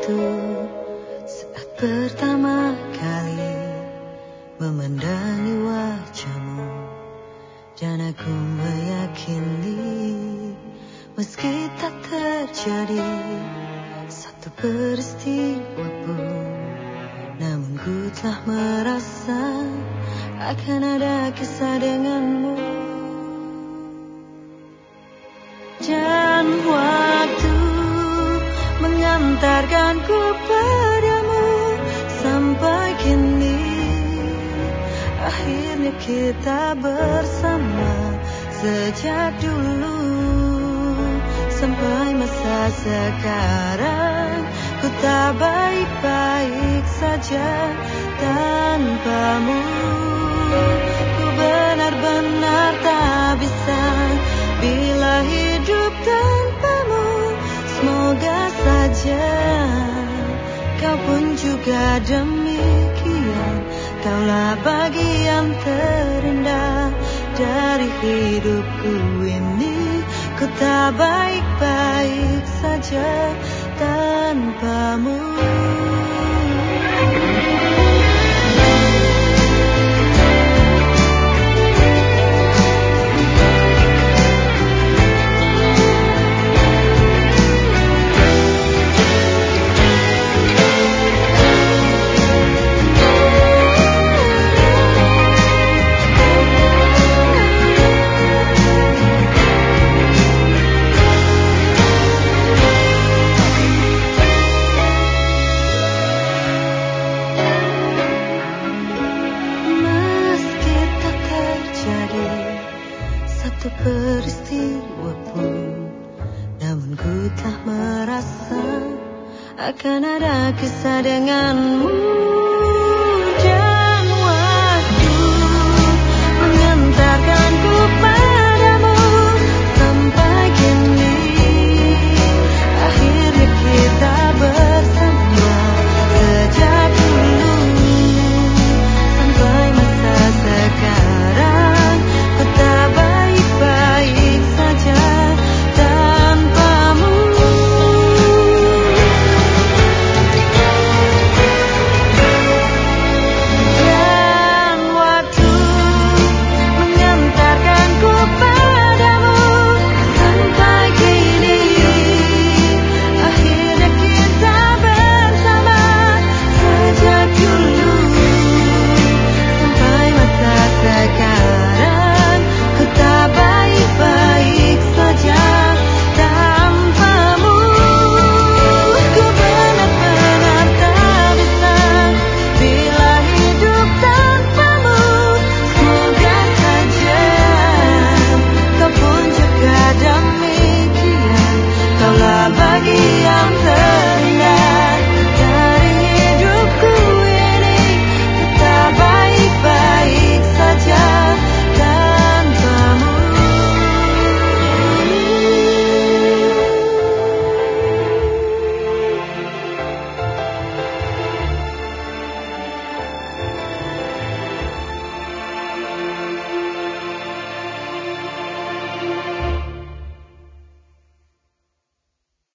waktu saat pertama kali memandangi wajahmu, dan aku meyakini meski tak terjadi satu peristiwa pun, namun ku telah merasa akan ada kisah denganmu. Dan waktu mengantarkanku padamu sampai kini. Akhirnya kita bersama sejak dulu sampai masa sekarang. Ku tak baik-baik saja tanpamu. Ku benar-benar tak bisa bila hidup tanpamu. Semoga saja kau pun juga demikian. Kaulah bagian terindah dari hidupku ini. Ku tak baik-baik saja tanpamu. Satu peristiwa pun, namun ku telah merasa akan ada kisah denganmu.